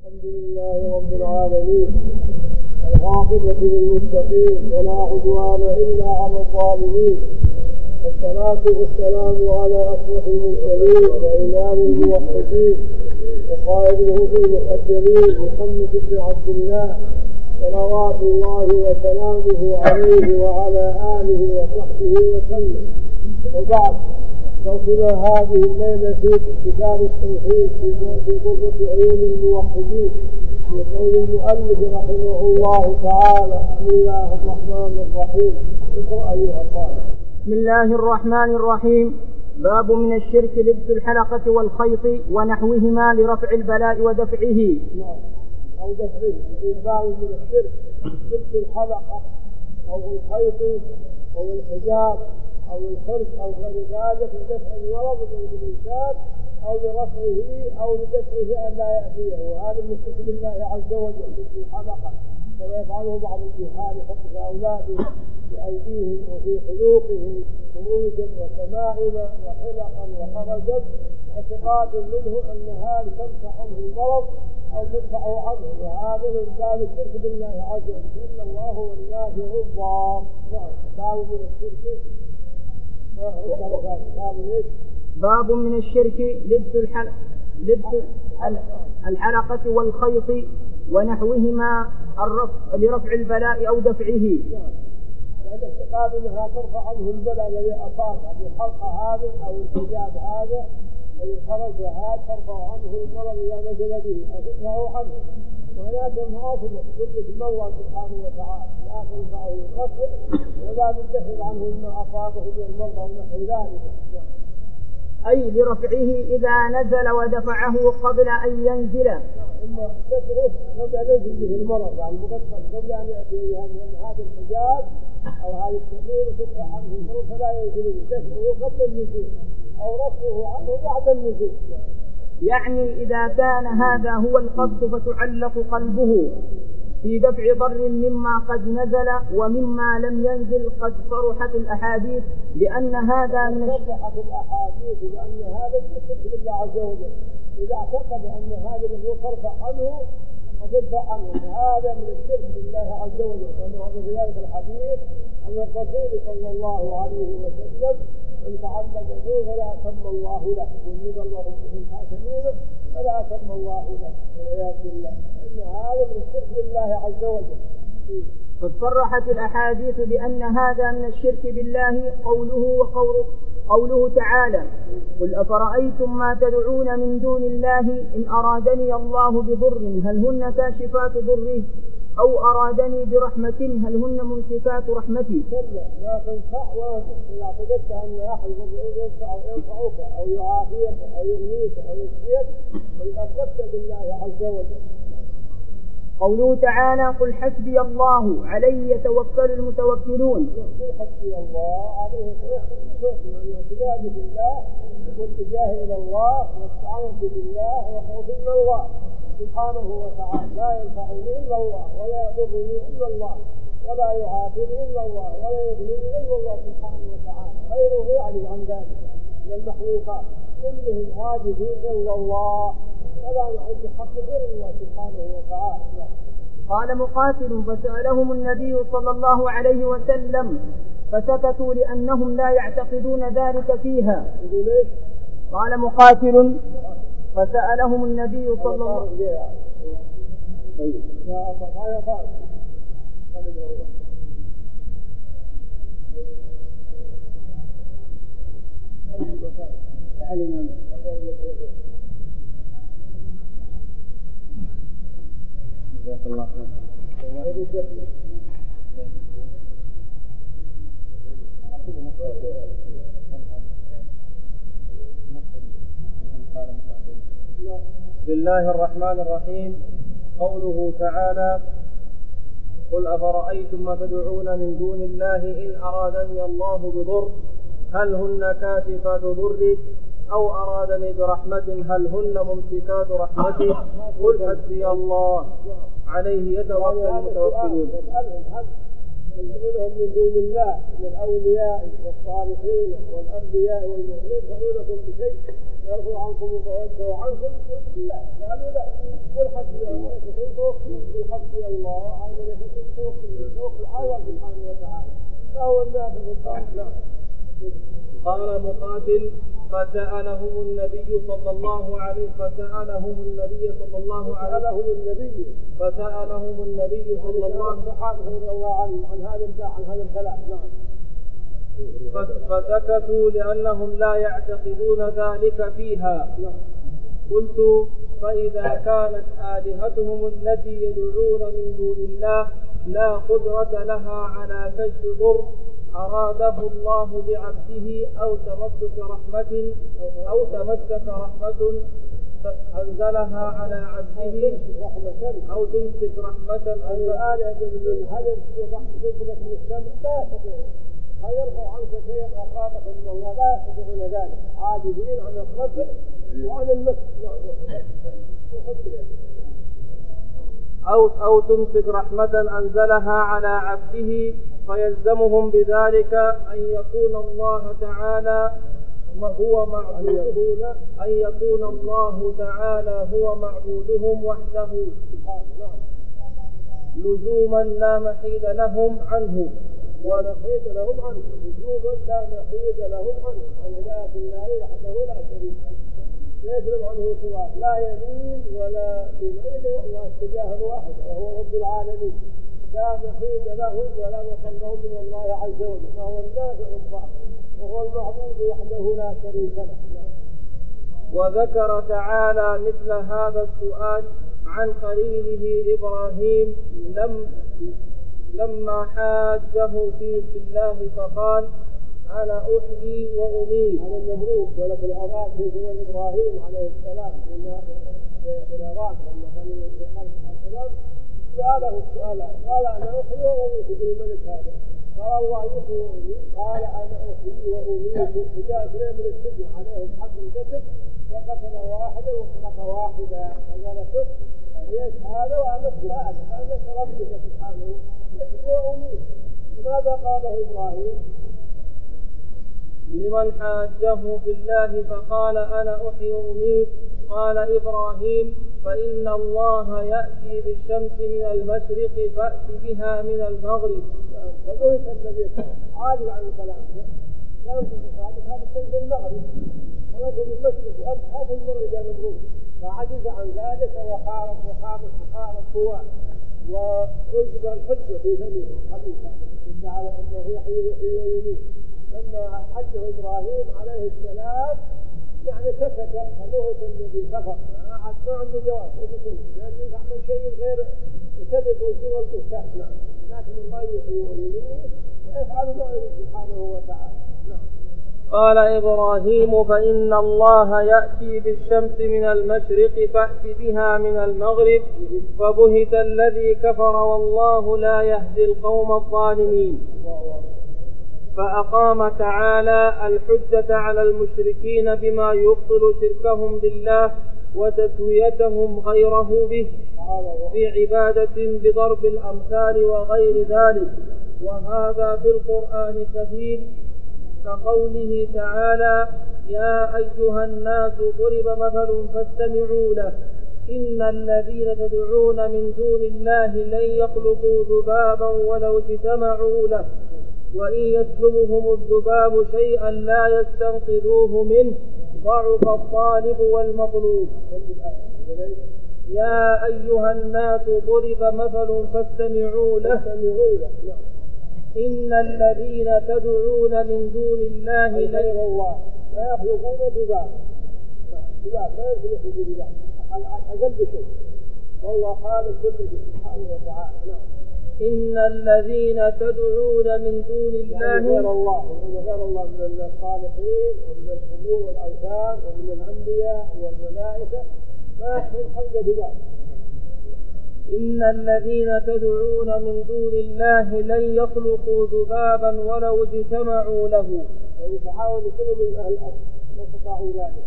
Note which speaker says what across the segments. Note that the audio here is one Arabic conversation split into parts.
Speaker 1: الحمد لله رب العالمين، العاقبة للمتقين ولا عدوان إلا على الظالمين، والصلاة والسلام على أشرف المرسلين وإمام الموحدين وقائد الهدى المحجلين محمد بن عبد الله صلوات الله وسلامه عليه وعلى آله وصحبه وسلم. وبعد، نوصل هذه الليلة في كتاب التوحيد في قرة عيون الموحدين في قول المؤلف رحمه الله تعالى: بسم الله الرحمن الرحيم. اقرأ أيها الطالب.
Speaker 2: بسم الله الرحمن الرحيم. باب من الشرك لبس الحلقة والخيط ونحوهما لرفع البلاء ودفعه.
Speaker 1: أو دفعه. باب من الشرك لبس الحلقة أو الخيط أو الحجاب أو الخرق أو غير ذلك لدفع المرض من الإنسان أو لرفعه أو لدفعه أن لا يأتيه، وهذا من شرك بالله عز وجل في الحلقة كما يفعله بعض الجهال، يحط في أولادهم بأيديهم وفي حلوقهم خروجا وتمائم وحلقا وخرجا، اعتقاد منه أن هذا تنفع عنه المرض أو تدفع عنه، وهذا من باب الشرك بالله عز وجل، إن الله هو النافع الضار. باب من الشرك
Speaker 2: باب من الشرك لبس الحلقة والخيط ونحوهما لرفع البلاء أو دفعه.
Speaker 1: الاعتقاد انها ترفع عنه البلاء الذي اصاب بالحلقه هذا او الحجاب هذا او الخرج هذا، ترفع عنه المرض اذا نزل به او تدفعه عنه، وهناك مواصفه كل من الله سبحانه وتعالى لا تنفعه القتل ولا تدفع عنه ما اصابه من المرض ونحو ذلك،
Speaker 2: أي لرفعه إذا نزل ودفعه قبل أن ينزل.
Speaker 1: اما دفعه قبل ان ينزل به المرض، يعني مدفع قبل ان ياتي هذا الحجاب او هذا التغيير وتدفع عنه المرض فلا ينزل به، دفعه قبل النزول او رفعه عنه بعد النزول.
Speaker 2: يعني إذا كان هذا هو القصد فتعلق قلبه في دفع ضر مما قد نزل ومما لم ينزل. قد صرحت الأحاديث بأن هذا من
Speaker 1: صرحت الأحاديث بأن هذا الشرك بالله عز وجل، إذا اعتقد أن هذا هو ترفع عنه وتدفع عنه، هذا من الشرك بالله عز وجل. كما هذا في ذلك الحديث أن الرسول صلى الله عليه وسلم: من تعلق به فلا أتم الله له، والنبى اللهم من حاكمينه فلا أتم الله له، والعياذ بالله. إن هذا من الشرك بالله عز وجل.
Speaker 2: قد صرحت الأحاديث بأن هذا من الشرك بالله قوله تعالى: قل أفرأيتم ما تدعون من دون الله إن أرادني الله بضر هل هن كاشفات ضره أو أرادني برحمة هل هن ممسكات رحمتي.
Speaker 1: لا تنفع ولا تنفع. إذا اعتقدت أن أحد ينفعك أو يعافيك أو يغنيك أو يشفيك فإذا أشركت بالله عز وجل.
Speaker 2: قوله تعالى: قل حسبي الله عليه يتوكل المتوكلون.
Speaker 1: قل حسبي الله عليه يتوكل المتوكلون، الاعتقاد بالله والاتجاه إلى الله والاستعانة بالله وخوف من الله سبحانه وتعالى. لا ينفعني إلا الله ولا يضرني إلا الله ولا يعافيني إلا الله ولا يغنيني إلا الله سبحانه وتعالى، غيره يعجز عن ذلك من المخلوقات كلهم عاجزين إلا الله، فلا نعد حق غير الله سبحانه وتعالى.
Speaker 2: قال مقاتل: فسألهم النبي صلى الله عليه وسلم فسكتوا لأنهم لا يعتقدون ذلك فيها. قال مقاتل: فسألهم النبي صلى الله عليه وسلم
Speaker 3: بسم الله الرحمن الرحيم. قوله تعالى: قل أفرأيتم ما تدعون من دون الله إن أرادني الله بضر هل هن كاشفات ضره أو أرادني برحمة هل هن ممسكات رحمته قل حسبي الله عليه يتوكل المتوكلون.
Speaker 1: يدعونهم من دون الله من الأولياء والصالحين والأنبياء والمؤمنين فعولكم بشيء يرفع عنكم ويدعو عنكم. لا قالوا لا، قل حسبي الله، قل حسبي الله على من يحب التوكل على الله سبحانه وتعالى، فهو النافع الصالح.
Speaker 3: قال مقاتل: فسألهم النبي صلى الله عليه
Speaker 1: عن هذا الكلام.
Speaker 3: فسكتوا لأنهم لا يعتقدون ذلك فيها. قلت: فإذا كانت آلهتهم التي يدعون من دون الله لا قدرة لها على كشف ضر أراده الله بعبده أو تمسك رحمة أنزلها على عبده أو تمسك رحمة
Speaker 1: الآلهة من هدف ورحمة من السماء لا يستطيعون أن يرفع عنك شيئا أصابك من الله، لا يستطيعون ذلك، عاجزين عن الصبر وعن المسك
Speaker 3: أو تمسك رحمة أنزلها على عبده، فيلزمهم بذلك أن يكون الله تعالى هو معبودهم وحده لزوما لا محيد لهم عنه.
Speaker 1: ونحيد لهم عنه لزوما لا محيد لهم عنه، عن عبادة الله وحده لا شريك له، يسلم عنه سواه، لا يمين ولا يميل واتجاه واحد وهو رب العالمين، لا محيد لهم ولا مقام لهم من الله عز وجل، فهو النافع الضار وهو المعبود وحده لا شريك له.
Speaker 3: وذكر تعالى مثل هذا السؤال عن خليله إبراهيم لما حاجه في الله فقال: أنا أحيي وأميت.
Speaker 1: هذا النمرود ولد العراق في زمن إبراهيم عليه السلام في العراق لما كان في خلق السلام سأله السؤال، قال: أنا أحيي وأميت. يقول الملك هذا، قال: الله يحيي وأميت. قال: أنا أحيي وأميت. فجاء اثنين من السجن عليهم حق القتل وقتل واحدا وخلق واحدا، فقال: شوف حييت هذا وأمت هذا، فأنت ربك سبحانه يحيي وأميت. ماذا قاله إبراهيم
Speaker 3: لمن حاجه في الله فقال: أنا أحيي وأميت؟ قال إبراهيم: فإن الله يأتي بالشمس من المشرق فأت بها من المغرب.
Speaker 1: فبهت النبي عاجز عن الكلام كان في هذا الشمس المغرب ونزل من المشرق وأبحث المغرب يا نمرود، فعجز عن ذلك وخاب قواه وألزم الحجة في فمه حديثا على أنه يحيي ويميت. لما حجه إبراهيم عليه السلام يعني سكت، فبهت النبي كفر، ما عنده جواب لأن يعمل شيء غير كذب وسوى البهتان. لكن الله يحيي ويميت ويفعل ما يريد سبحانه وتعالى.
Speaker 3: قال إبراهيم: فإن الله يأتي بالشمس من المشرق فأت بها من المغرب. فبهت الذي كفر والله لا يهدي القوم الظالمين. فأقام تعالى الحجة على المشركين بما يبطل شركهم بالله وتسويتهم غيره به في عبادة بضرب الأمثال وغير ذلك، وهذا في القرآن كثير، كقوله تعالى: يا أيها الناس ضرب مثل فاستمعوا له إن الذين تدعون من دون الله لن يخلقوا ذبابا ولو اجتمعوا له وإن يسلبهم الذباب شيئا لا يستنقذوه منه ضعف الطالب والمطلوب. يا أيها الناس ضرب مثل فاستمعوا له إن الذين تدعون من دون الله
Speaker 1: لا يخلقون ذبابا، لا يخلقون ذبابا أقل شيء، والله خالق كل شيء سبحانه وتعالى.
Speaker 3: إن الذين تدعون من دون الله
Speaker 1: غير الله من الصالحين ومن القبور والأوثان ومن الأنبياء والملائكة ما يحمل حمد ذباب.
Speaker 3: إن الذين تدعون من دون الله لن يخلقوا ذبابا ولو اجتمعوا له،
Speaker 1: ويتحاول كل من أهل الأرض ما استطاعوا ذلك.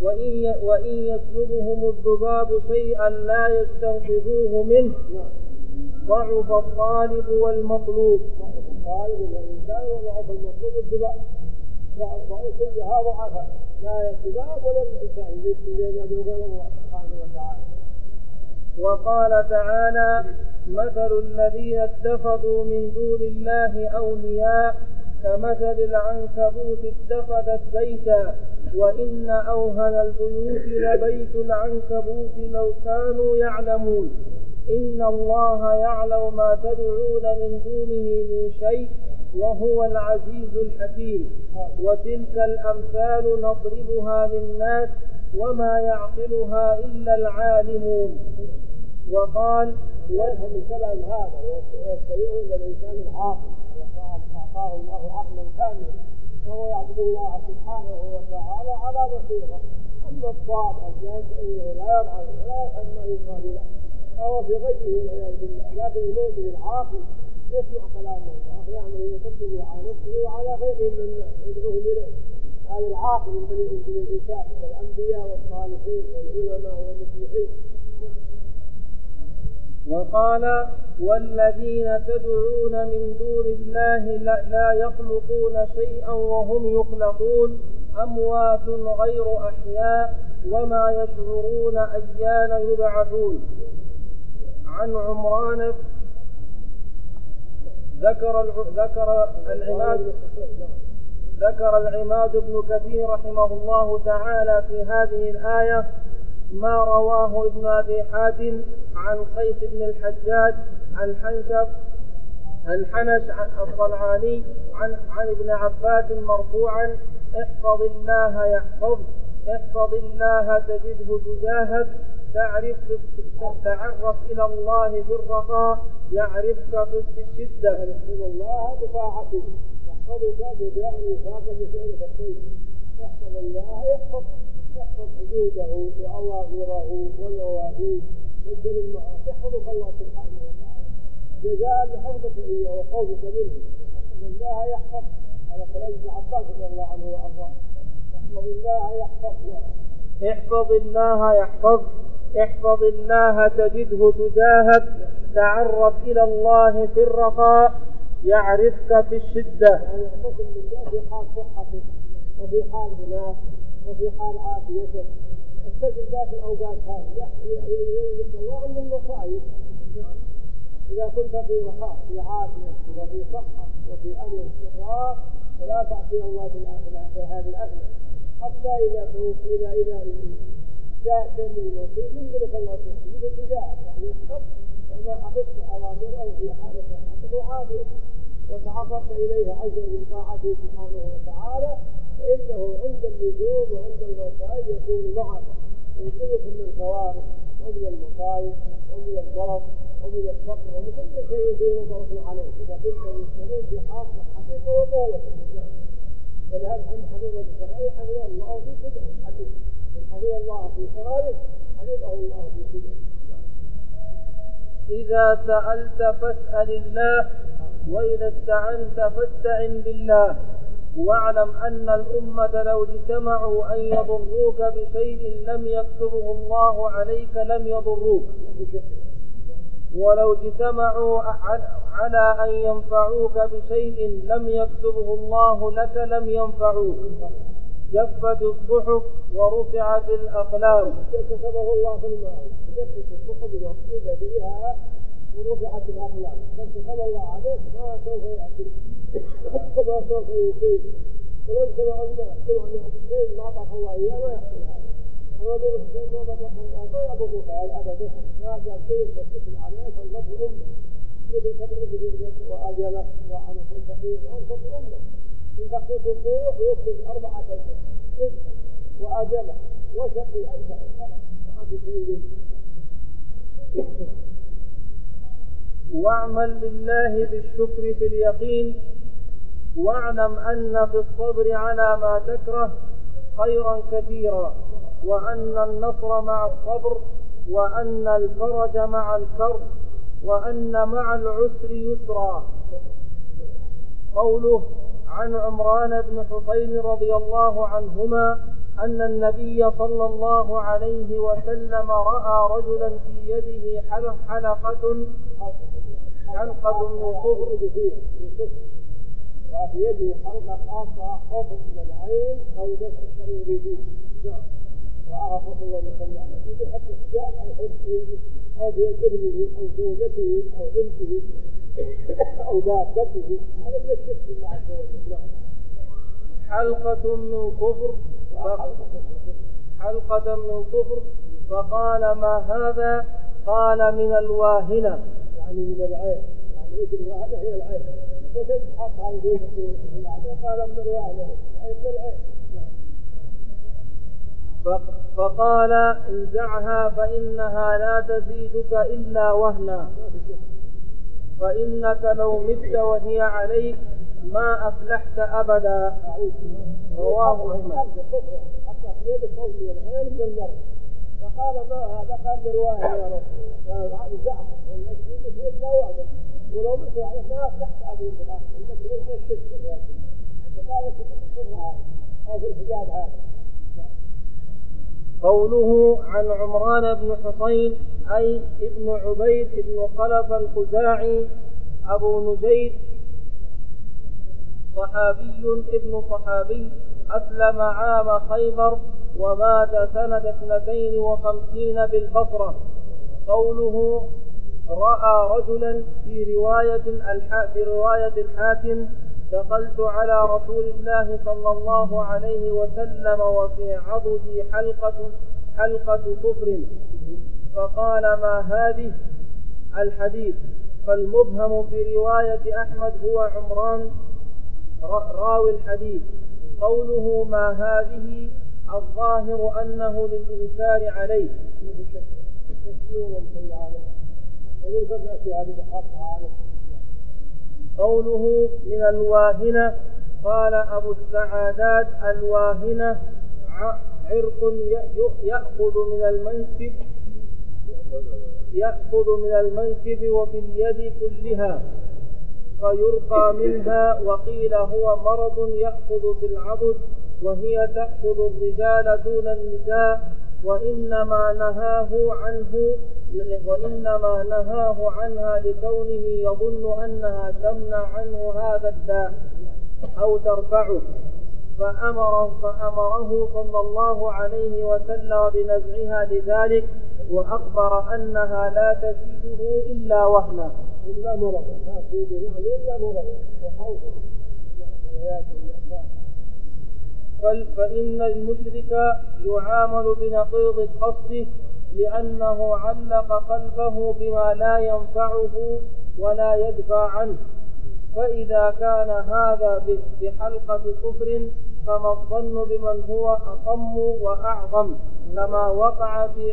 Speaker 3: وإن يسلبهم الذباب شيئا لا يستنقذوه منه ضعف الطالب والمطلوب.
Speaker 1: الطالب والإنسان وضعف المطلوب الدباء، كلها ضعفاء، لا الدباء ولا الإنسان يدعو غير الله سبحانه وتعالى.
Speaker 3: وقال تعالى: مثل الذين اتخذوا من دون الله أولياء كمثل العنكبوت اتخذت بيتا وإن أوهن البيوت لبيت العنكبوت لو كانوا يعلمون إن الله يعلم ما تدعون من دونه من شيء وهو العزيز الحكيم. وتلك الأمثال نضربها للناس وما يعقلها إلا العالمون. وقال:
Speaker 1: ويفهم الكلام هذا ويستطيعون الإنسان العاقل أعطاه الله عقلا كاملا وهو يعبد الله سبحانه وتعالى على بصيرة. أما الضال الجاهل فإنه لا يرعى ولا يفهم ما يقال له فهو في غيه والعياذ بالله. لكن المؤمن العاقل يسمع كلام الله ويعمل ويطبقه على نفسه وعلى غيره من يدعوه إليه. هذا العاقل الذي يمكن الإنسان والأنبياء والصالحين والعلماء والمصلحين.
Speaker 3: وقال: والذين تدعون من دون الله لا يخلقون شيئا وهم يخلقون أموات غير أحياء وما يشعرون أيان يبعثون. عن عمران ذكر العماد بن كثير رحمه الله تعالى في هذه الآية ما رواه ابن أبي حاتم عن قيس بن الحجاج عن حنش الصنعاني عن ابن عباس مرفوعا: احفظ الله يحفظك، احفظ الله تجده تجاهك، تعرف إلى الله في الرخاء يعرفك في الشدة.
Speaker 1: يحفظ الله بطاعته، يحفظك بداء وفاق بفعلك الطيب. يحفظ الله يحفظ حدوده وأواخره ونواهيه والدل المعاصي. يحفظك الله سبحانه وتعالى جزاء لحفظك إياه وخوفك منه. يحفظ الله يحفظ. على كلام ابن عباس رضي الله عنه وأرضاه. يحفظ الله يحفظ.
Speaker 3: احفظ الله يحفظ، احفظ الله تجده تجاهك، تعرف إلى الله في الرخاء يعرفك في الشدة.
Speaker 1: يعني يحفظ الله في حال صحته وفي حال غناه وفي حال عافيته. استجد ذات الأوقات هذه يجب الله عند المصائب. إذا كنت في رخاء في عافية وفي صحة وفي أمن استقرار فلا تعصي الله في هذه الأثناء حتى إذا جاء سن المصيب ينزلك الله سبحانه وتعالى يعني الصبر وما حفظت أوامره في حالة صحته وعافية وتعرفت إليه عز وجل طاعته سبحانه وتعالى فإنه عند اللزوم وعند المصائب يكون معك ينقذكم من الكوارث ومن المصائب ومن الضرر ومن الفقر ومن كل شيء فيه مضرة عليه إذا كنت مستمر في حال صحتك وقوتك. ولهذا عند حفظه الشرعي حفظه الله في كبره حفظ الله في صغاره حفظه الله في كبره.
Speaker 3: إذا سألت فاسأل الله وإذا استعنت فاستعن بالله. واعلم أن الأمة لو اجتمعوا أن يضروك بشيء لم يكتبه الله عليك لم يضروك، ولو اجتمعوا على أن ينفعوك بشيء لم يكتبه الله لك لم ينفعوك. جفت الصحف ورفعت الأقلام.
Speaker 1: كتبه الله في الماء جفت الصحف بها ورفعت الأقلام. كتب الله عليك ما سوف يأتي ما سوف يصيب. ولو اجتمع الناس كل أن يأتي شيء ما أعطاك الله إياه ما يحصل هذا. ونظر الشيء ما ضرك الله ما يضرك أبدا. ما جاء شيء يكتب عليه فالنصر أمه يجب تدرج وأجله وعنه التقييم وأنصر أمه من تقييم الروح ويكتب 4 أشهر وأجله وشقي أنت ما في شيء.
Speaker 3: واعمل لله بالشكر في اليقين. واعلم أن في الصبر على ما تكره خيرا كثيرا وأن النصر مع الصبر وأن الفرج مع الكرب وأن مع العسر يسرا. قوله عن عمران بن حسين رضي الله عنهما أن النبي صلى الله عليه وسلم رأى رجلا في يده حلقة من صفر،
Speaker 1: وفي يده حلقة خاصة خوفا من العين أو دفع الشر به، وأعرف الله وسلم إذا حتى جاء أو حبه أو في ابنه أو زوجته أو بنته أو دابته، هذا من الشرك بالله عز وجل.
Speaker 3: حلقة من صفر فقال ما هذا؟ قال من الواهنة،
Speaker 1: يعني من العين، يعني مثل الواهنة هي العين، وكيف حط على ذلك قال من الواهنة أي من العين.
Speaker 3: فقال انزعها فإنها لا تزيدك إلا وهنا، فإنك لو مت وهي عليك ما أفلحت أبدا. رواه أحمد.
Speaker 1: فقال ما هذا؟ قال برواية يا رب قال انزعها إلا وهنا، ولو مت عليك ما أفلحت أبدا، إنك من الشرك فقالت الصفر أو في الحجاب هذا.
Speaker 3: قوله عن عمران بن حصين أي ابن عبيد بن خلف الخزاعي أبو نجيد، صحابي ابن صحابي، أسلم عام خيبر ومات سنة 52 بالبصرة. قوله رأى رجلا في رواية الحاكم دخلت على رسول الله صلى الله عليه وسلم وفي عضدي حلقة صفر، فقال ما هذه؟ الحديث. فالمبهم في رواية أحمد هو عمران راوي الحديث. قوله ما هذه الظاهر أنه للإنكار عليه. قوله من الواهنة قال أبو السعادات الواهنة عرق يأخذ من المنكب وفي اليد كلها فيرقى منها، وقيل هو مرض يأخذ في العضد وهي تأخذ الرجال دون النساء، وإنما نهاه عنها لكونه يظن أنها تمنع عنه هذا الداء أو ترفعه، فأمره صلى الله عليه وسلم بنزعها لذلك، وأخبر أنها لا تزيده إلا وهنا.
Speaker 1: إلا مرض إلا مرض وخوفا.
Speaker 3: فإن المشرك يعامل بنقيض قصده لأنه علق قلبه بما لا ينفعه ولا يدفع عنه، فإذا كان هذا بحلقة صفر فما الظن بمن هو أصم وأعظم، كما وقع في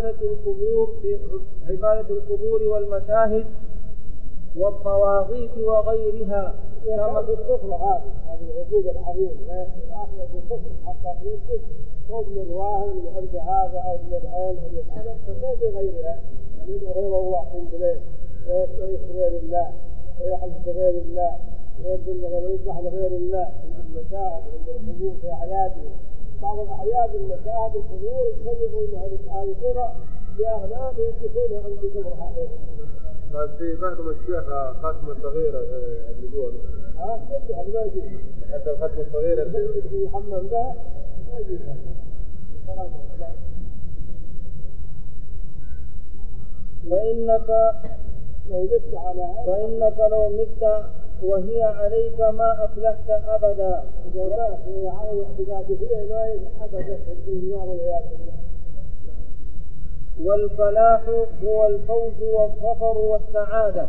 Speaker 3: عبادة القبور والمشاهد والطواغيت وغيرها.
Speaker 1: كما في الصفر هذه العقوبة العظيمة لا يكفي الآخرة في الصفر حتى في يده خوف من الواهن من عند هذا أو من العين أو من هذا، فكيف غيرها؟ يدعو غير الله في الليل ويستغيث بغير الله ويحلف بغير الله ويذبح لغير الله من المشاهد ومن القبور في أعيادهم. بعض الأعياد المشاهد القبور يسببون هذه الصورة بأغنام يمسكونها عند قبر هؤلاء.
Speaker 4: في بعض الشيخ ختم الصغيرة اللي جوا
Speaker 1: ما يجوز
Speaker 4: حتى الختم الصغيرة
Speaker 1: اللي يحمم بها ما يجوز.
Speaker 3: فإنك لو مت وهي عليك ما أفلحت أبدا.
Speaker 1: وهي على الاعتقاد فيها ما أبدا في النار والعياذ بالله.
Speaker 3: والفلاح هو الفوز والظفر والسعادة.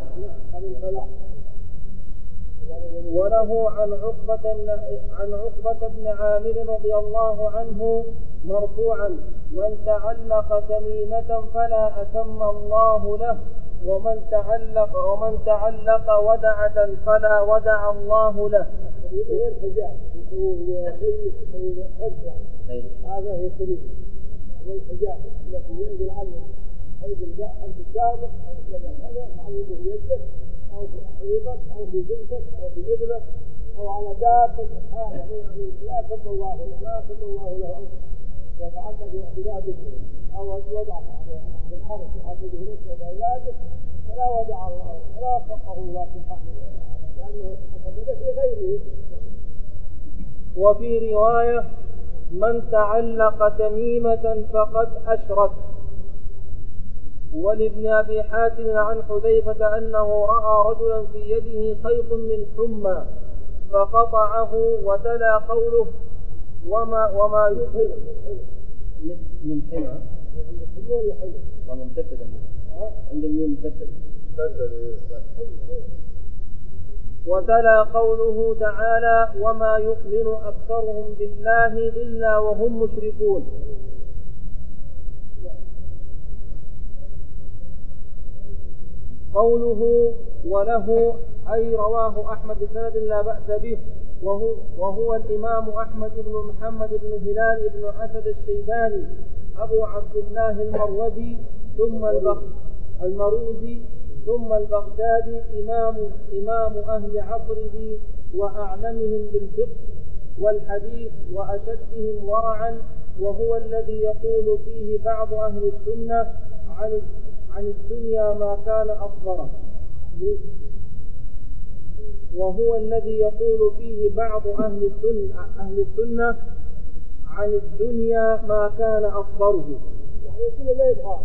Speaker 3: وله عن عقبة بن عامر رضي الله عنه مرفوعا: من تعلق تميمة فلا أتم الله له، ومن تعلق ودعة فلا ودع الله له.
Speaker 1: هذا هي السبيل والحجاب التي ينزل عنه حيث الجامع أو كذا معلومه يده أو في حقيقة أو في بنتك أو في ابنك أو على دابة لا سمى الله له يتعدد باعتداد أو وضع بالحرف يحدده نفسه وأولاده فلا وضع الله ولا وفقه الله سبحانه لأنه تقدم في غيره.
Speaker 3: وفي رواية: من تعلق تميمة فقد أشرك. ولابن أبي حاتم عن حذيفة أنه رأى رجلا في يده خيط من حمى فقطعه وتلا قوله: وما يحل من حمى والله مشتت عند الميم مشتت. وتلا قوله تعالى: وما يؤمن أكثرهم بالله إلا وهم مشركون. قوله وله أي رواه أحمد بسند لا بأس به، وهو الإمام أحمد بن محمد بن هلال بن أسد الشيباني أبو عبد الله المروزي ثم البغدادي إمام أهل عصره وأعلمهم بالفقه والحديث وأشدهم ورعا، وهو الذي يقول فيه بعض أهل السنة عن الدنيا ما كان أصغر. وهو الذي يقول فيه بعض أهل السنة عن الدنيا ما كان أصغره.
Speaker 1: يعني ما يبغى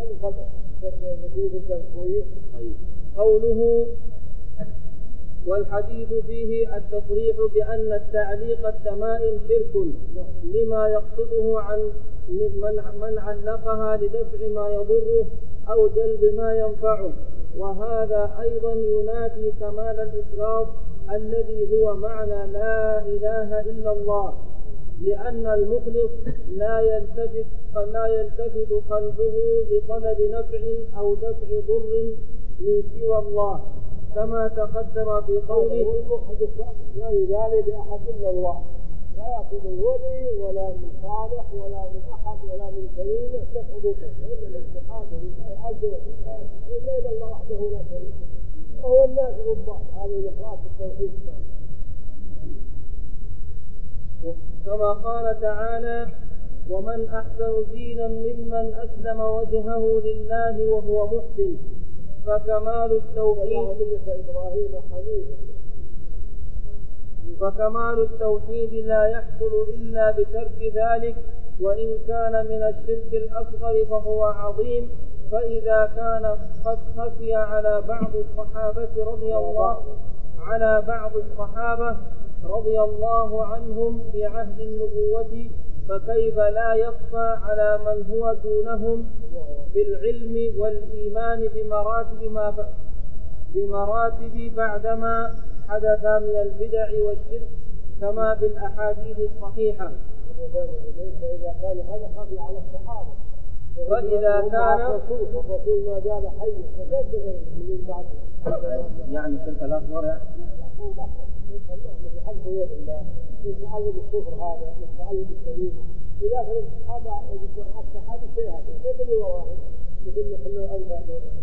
Speaker 3: قوله والحديث فيه التصريح بأن التعليق التمائم شرك لما يقصده عن من علقها لدفع ما يضره أو جلب ما ينفعه، وهذا أيضا ينافي كمال الإخلاص الذي هو معنى لا إله إلا الله، لأن المخلص لا يلتفت قلبه لطلب نفع أو دفع ضر من سوى الله، كما تقدم في قوله:
Speaker 1: لا يبالي بأحد إلا الله، لا يأخذ الولي ولا من صالح ولا من أحد ولا من كريمة تفعل به إلا الاستقامة لله عز وجل إلا الله وحده لا شريك له، وهو النافع الضار. هذا الإخلاص التوحيد.
Speaker 3: كما قال تعالى: ومن أحسن دينا ممن أسلم وجهه لله وهو محسن. فكمال التوحيد لا يحصل إلا بترك ذلك، وإن كان من الشرك الأصغر فهو عظيم. فإذا كان قد خفي على بعض الصحابة رضي الله عنهم في عهد النبوة، فكيف لا يخفى على من هو دونهم بالعلم والإيمان بمراتب بعدما حدث من البدع والشرك، كما بالأحاديث الصحيحة. فإذا كان
Speaker 1: الرسول ما زال حيا فكيف بغيره من بعد
Speaker 3: يعني شرك الأصغر
Speaker 1: حلف يد الله يتعلم الكفر، هذا يتعلم السبيل. إذا كان الصحابة حتى هذا الشيء هذا كيف اللي وراءه مثل خلوه أنباء.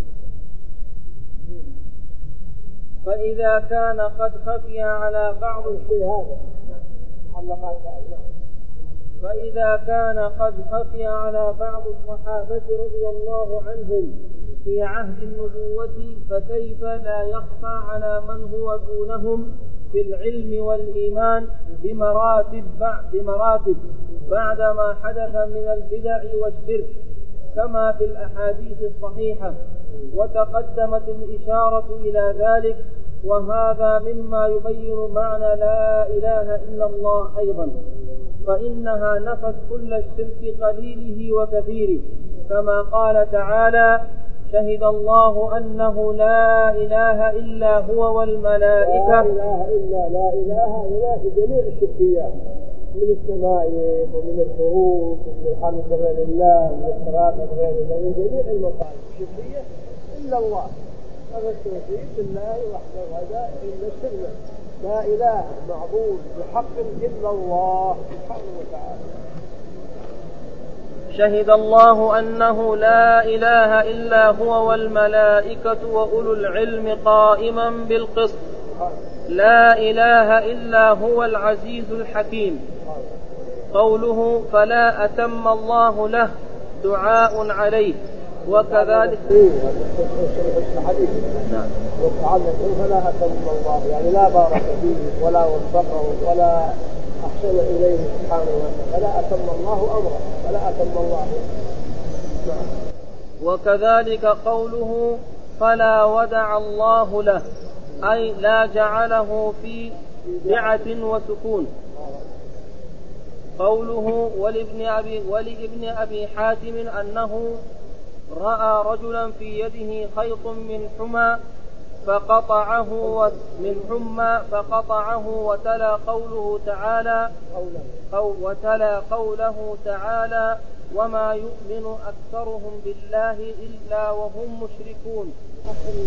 Speaker 3: فإذا كان قد خفي على بعض
Speaker 1: الشيء هذا محلقات
Speaker 3: فإذا كان قد خفي على بعض الصحابة رضي الله عنهم في عهد النبوة، فكيف لا يخفى على من هو دونهم في العلم والإيمان بمراتب بعدما حدث من البدع والشرك، كما في الأحاديث الصحيحة. وتقدمت الإشارة إلى ذلك، وهذا مما يبين معنى لا إله إلا الله أيضا، فإنها نفت كل الشرك قليله وكثيره، كما قال تعالى: شهد الله أنه لا إله إلا هو والملائكة.
Speaker 1: لا إله ينافي جميع الشركيات من السمائم ومن الخروج ومن الحمد غير الله ومن الصلاة غير الله، من جميع المصالح الشركية إلا الله. هذا التوحيد بالله وحده، هذا إلا الشرك. لا إله معبود بحق إلا الله سبحانه وتعالى.
Speaker 3: شهد الله أنه لا إله إلا هو والملائكة وأولو العلم قائما بالقسط. لا إله إلا هو العزيز الحكيم. قوله فلا أتم الله له دعاء عليه. وكذلك
Speaker 1: فلا أتم الله يعني لا بارك فيه ولا وفقه ولا أحسن إليه سبحانه وتعالى، فلا أتم الله أمره، فلا أتم الله.
Speaker 3: وكذلك قوله فلا ودع الله له أي لا جعله في دعة وسكون. قوله ولابن أبي حاتم أنه رأى رجلا في يده خيط من حمى فقطعه وتلا قوله تعالى وما يؤمن أكثرهم بالله إلا وهم مشركون.
Speaker 1: أكثر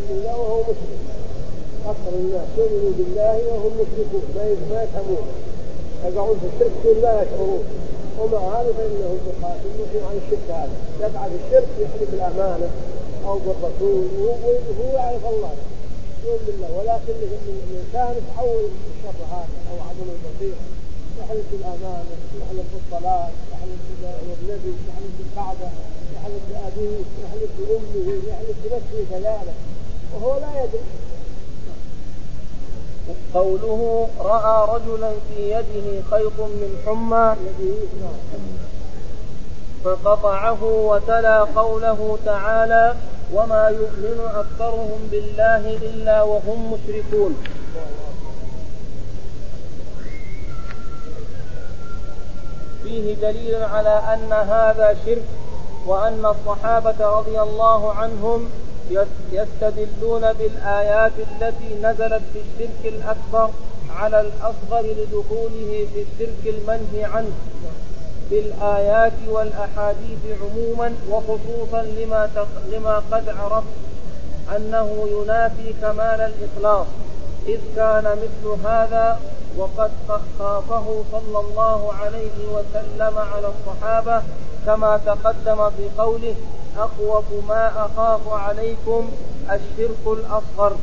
Speaker 1: الناس يؤمنوا بالله وهم مشركون، ما يفهمون، يقعون في الشرك لا يشعرون، ومع هذا فإنهم يخافون عن الشرك. هذا يقع في الشرك يحلف الأمانة أو بالرسول وهو يعرف الله يؤمن بالله، ولكن الإنسان يتعود بالشر هذا أو عدم البصيرة، يحلف بالأمانة، يحلف بالصلاة، يحلف بالنبي، يحلف بالكعبة، يحلف بأبيه، يحلف بأمه، يحلف بنفسه كذلك وهو لا يدري.
Speaker 3: قوله رأى رجلا في يده خيط من حمى فقطعه وتلا قوله تعالى وما يؤمن أكثرهم بالله إلا وهم مشركون. فيه دليل على أن هذا شرك، وأن الصحابة رضي الله عنهم يستدلون بالآيات التي نزلت في الشرك الأكبر على الأصغر لدخوله في الشرك المنهي عنه بالآيات والأحاديث عموما، وخصوصا لما قد عرف أنه ينافي كمال الإخلاص، إذ كان مثل هذا وقد خافه صلى الله عليه وسلم على الصحابة كما تقدم في قوله أخوف ما أخاف عليكم الشرك الأصغر.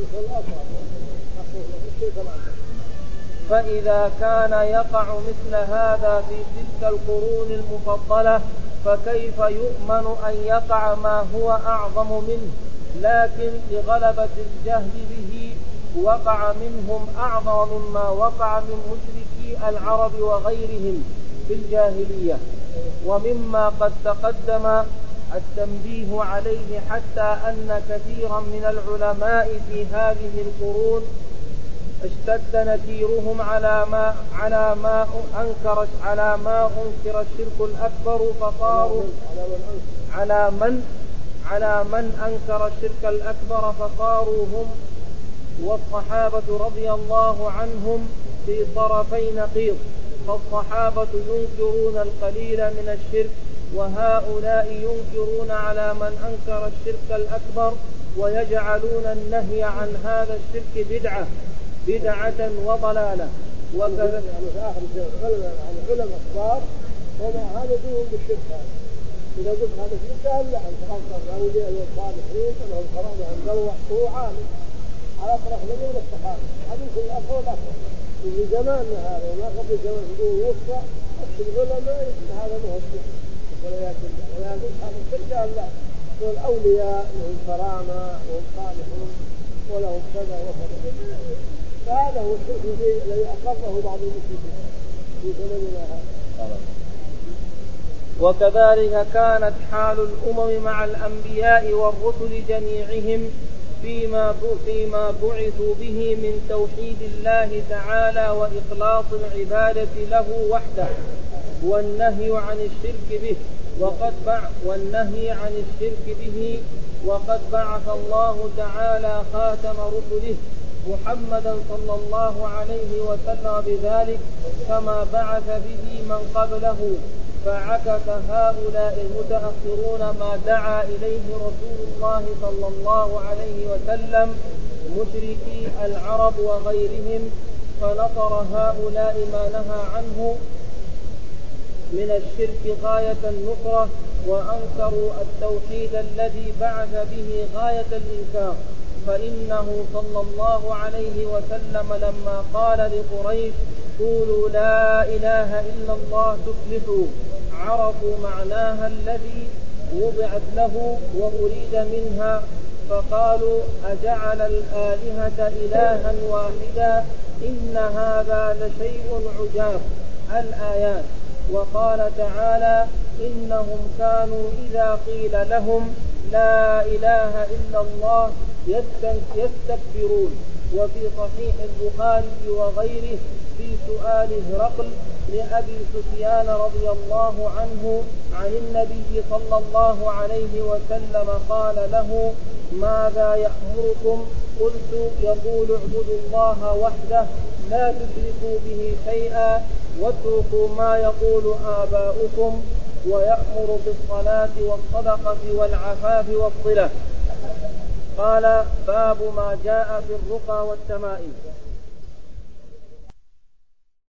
Speaker 3: فإذا كان يقع مثل هذا في تلك القرون المفضلة فكيف يؤمن أن يقع ما هو أعظم منه؟ لكن لغلبة الجهل به وقع منهم أعظم مما وقع من مشركي العرب وغيرهم في الجاهلية. ومما قد تقدم التنبيه عليه حتى أن كثيرا من العلماء في هذه القرون اشتد نكيرهم على ما أنكر الشرك الأكبر، فصاروا على من أنكر الشرك الأكبر فصاروا هم والصحابة رضي الله عنهم في طرفي نقيض، فالصحابة ينكرون القليل من الشرك، وهؤلاء ينكرون على من أنكر الشرك الأكبر ويجعلون النهي عن هذا الشرك بدعة وضلالة.
Speaker 1: وكذا علماء الصار وما هذا دون بالشرك هذا. إذا قلت هذا الشرك لا أنت غلطان، الأولياء والصالحين أنهم قرأوا عن ذروة هو عامل على طرف من الصحابة، هذا كل أخوة الأخوة في زماننا هذا وما قبل زمان يقول وصى العلماء هذا ما هو الشرك ولا يقول هذا الشرك لا، والأولياء لهم كرامة وهم صالحون ولهم كذا وكذا، فهذا هو الشرك الذي أقره بعض المسلمين في زمننا هذا.
Speaker 3: وكذلك كانت حال الأمم مع الأنبياء والرسل جميعهم فيما بعثوا به من توحيد الله تعالى وإخلاص العبادة له وحده والنهي عن الشرك به، وقد بعث الله تعالى خاتم رسله محمدا صلى الله عليه وسلم بذلك كما بعث به من قبله، فعكس هؤلاء المتأخرون ما دعا إليه رسول الله صلى الله عليه وسلم مشركي العرب وغيرهم، فنصر هؤلاء ما نهى عنه من الشرك غاية النصرة، وأنكروا التوحيد الذي بعث به غاية الإنكار، فإنه صلى الله عليه وسلم لما قال لقريش قولوا لا إله إلا الله تفلحوا عرفوا معناها الذي وضعت له وأريد منها، فقالوا أجعل الآلهة إلها واحدا إن هذا لشيء عجاب. الآيات. وقال تعالى إنهم كانوا إذا قيل لهم لا إله إلا الله يستكبرون. وفي صحيح البخاري وغيره في سؤال هرقل لأبي سفيان رضي الله عنه عن النبي صلى الله عليه وسلم قال له ماذا يأمركم؟ قلت يقول اعبدوا الله وحده لا تشركوا به شيئا واتركوا ما يقول آباؤكم ويأمر بالصلاة والصدقة والعفاف والصلة. قال باب ما جاء في الرقى والتمائم.